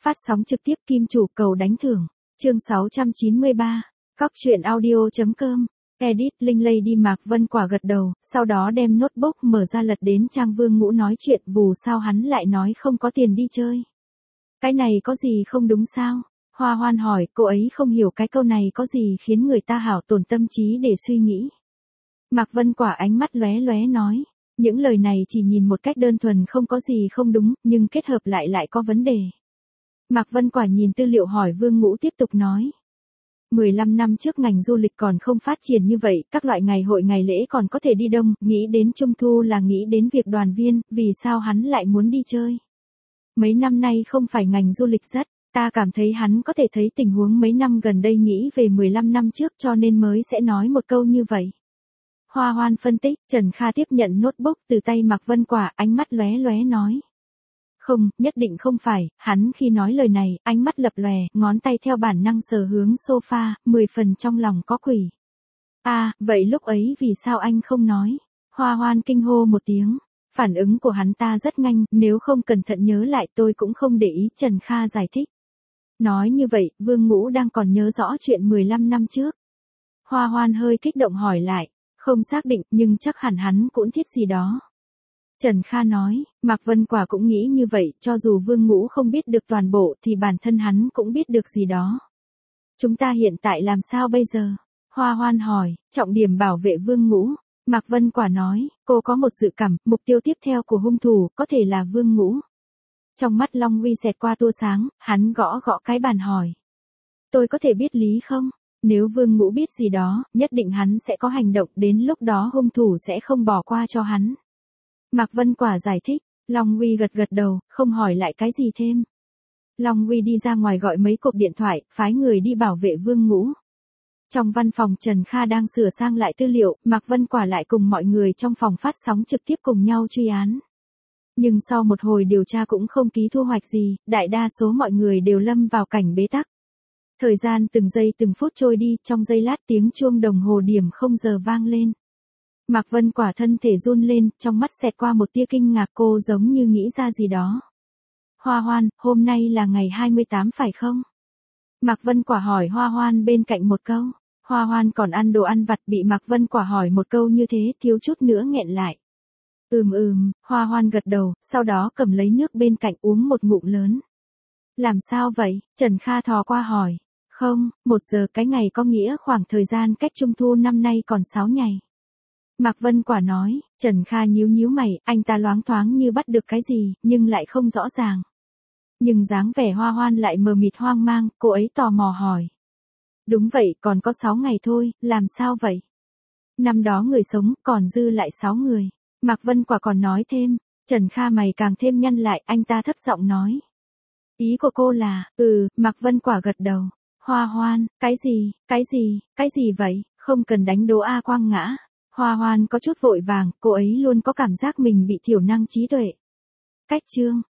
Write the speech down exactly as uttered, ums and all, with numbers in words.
Phát sóng trực tiếp Kim Chủ cầu đánh thưởng. Chương sáu trăm chín mươi ba. Cóc truyện audio chấm com. Edit Linh Lady Mạc Vân Quả gật đầu, sau đó đem notebook mở ra lật đến trang Vương Ngũ nói chuyện, vù sao hắn lại nói không có tiền đi chơi. Cái này có gì không đúng sao? Hoa Hoan hỏi, cô ấy không hiểu cái câu này có gì khiến người ta hảo tổn tâm trí để suy nghĩ. Mạc Vân Quả ánh mắt lóe lóe nói, những lời này chỉ nhìn một cách đơn thuần không có gì không đúng, nhưng kết hợp lại lại có vấn đề. Mạc Vân Quả nhìn tư liệu hỏi Vương Ngũ tiếp tục nói. mười lăm năm trước ngành du lịch còn không phát triển như vậy, các loại ngày hội ngày lễ còn có thể đi đông, nghĩ đến Trung Thu là nghĩ đến việc đoàn viên, vì sao hắn lại muốn đi chơi? Mấy năm nay không phải ngành du lịch rất, ta cảm thấy hắn có thể thấy tình huống mấy năm gần đây nghĩ về mười lăm năm trước cho nên mới sẽ nói một câu như vậy. Hoa Hoan phân tích, Trần Kha tiếp nhận notebook từ tay Mạc Vân Quả, ánh mắt lóe lóe nói. Không, nhất định không phải, hắn khi nói lời này, ánh mắt lập lòe, ngón tay theo bản năng sờ hướng sofa, mười phần trong lòng có quỷ. À, vậy lúc ấy vì sao anh không nói? Hoa Hoan kinh hô một tiếng. Phản ứng của hắn ta rất nhanh, nếu không cẩn thận nhớ lại tôi cũng không để ý, Trần Kha giải thích. Nói như vậy, Vương Ngũ đang còn nhớ rõ chuyện mười lăm năm trước. Hoa Hoan hơi kích động hỏi lại, không xác định nhưng chắc hẳn hắn cũng thiết gì đó. Trần Kha nói, Mạc Vân Quả cũng nghĩ như vậy, cho dù Vương Ngũ không biết được toàn bộ thì bản thân hắn cũng biết được gì đó. Chúng ta hiện tại làm sao bây giờ? Hoa Hoan hỏi, trọng điểm bảo vệ Vương Ngũ. Mạc Vân Quả nói, cô có một dự cảm, mục tiêu tiếp theo của hung thủ có thể là Vương Ngũ. Trong mắt Long Uy xẹt qua tua sáng, hắn gõ gõ cái bàn hỏi. Tôi có thể biết lý không? Nếu Vương Ngũ biết gì đó, nhất định hắn sẽ có hành động, đến lúc đó hung thủ sẽ không bỏ qua cho hắn. Mạc Vân Quả giải thích, Long Uy gật gật đầu, không hỏi lại cái gì thêm. Long Uy đi ra ngoài gọi mấy cuộc điện thoại, phái người đi bảo vệ Vương Ngũ. Trong văn phòng Trần Kha đang sửa sang lại tư liệu, Mạc Vân Quả lại cùng mọi người trong phòng phát sóng trực tiếp cùng nhau truy án. Nhưng sau một hồi điều tra cũng không ký thu hoạch gì, đại đa số mọi người đều lâm vào cảnh bế tắc. Thời gian từng giây từng phút trôi đi, trong giây lát tiếng chuông đồng hồ điểm không giờ vang lên. Mạc Vân Quả thân thể run lên, trong mắt xẹt qua một tia kinh ngạc, cô giống như nghĩ ra gì đó. Hoa Hoan, hôm nay là ngày hai mươi tám phải không? Mạc Vân Quả hỏi Hoa Hoan bên cạnh một câu. Hoa Hoan còn ăn đồ ăn vặt, bị Mạc Vân Quả hỏi một câu như thế, thiếu chút nữa nghẹn lại. Ừm ừm, Hoa Hoan gật đầu, sau đó cầm lấy nước bên cạnh uống một ngụm lớn. Làm sao vậy? Trần Kha thò qua hỏi. Không, một giờ cái ngày có nghĩa khoảng thời gian cách Trung Thu năm nay còn sáu ngày. Mạc Vân Quả nói, Trần Kha nhíu nhíu mày, anh ta loáng thoáng như bắt được cái gì, nhưng lại không rõ ràng. Nhưng dáng vẻ Hoa Hoan lại mờ mịt hoang mang, cô ấy tò mò hỏi. Đúng vậy, còn có sáu ngày thôi, làm sao vậy? Năm đó người sống, còn dư lại sáu người. Mạc Vân Quả còn nói thêm, Trần Kha mày càng thêm nhăn lại, anh ta thấp giọng nói. Ý của cô là, ừ, Mạc Vân Quả gật đầu. Hoa Hoan, cái gì, cái gì, cái gì vậy, không cần đánh đố A Quang ngã. Hoa Hoan có chút vội vàng, cô ấy luôn có cảm giác mình bị thiểu năng trí tuệ. Cách chương.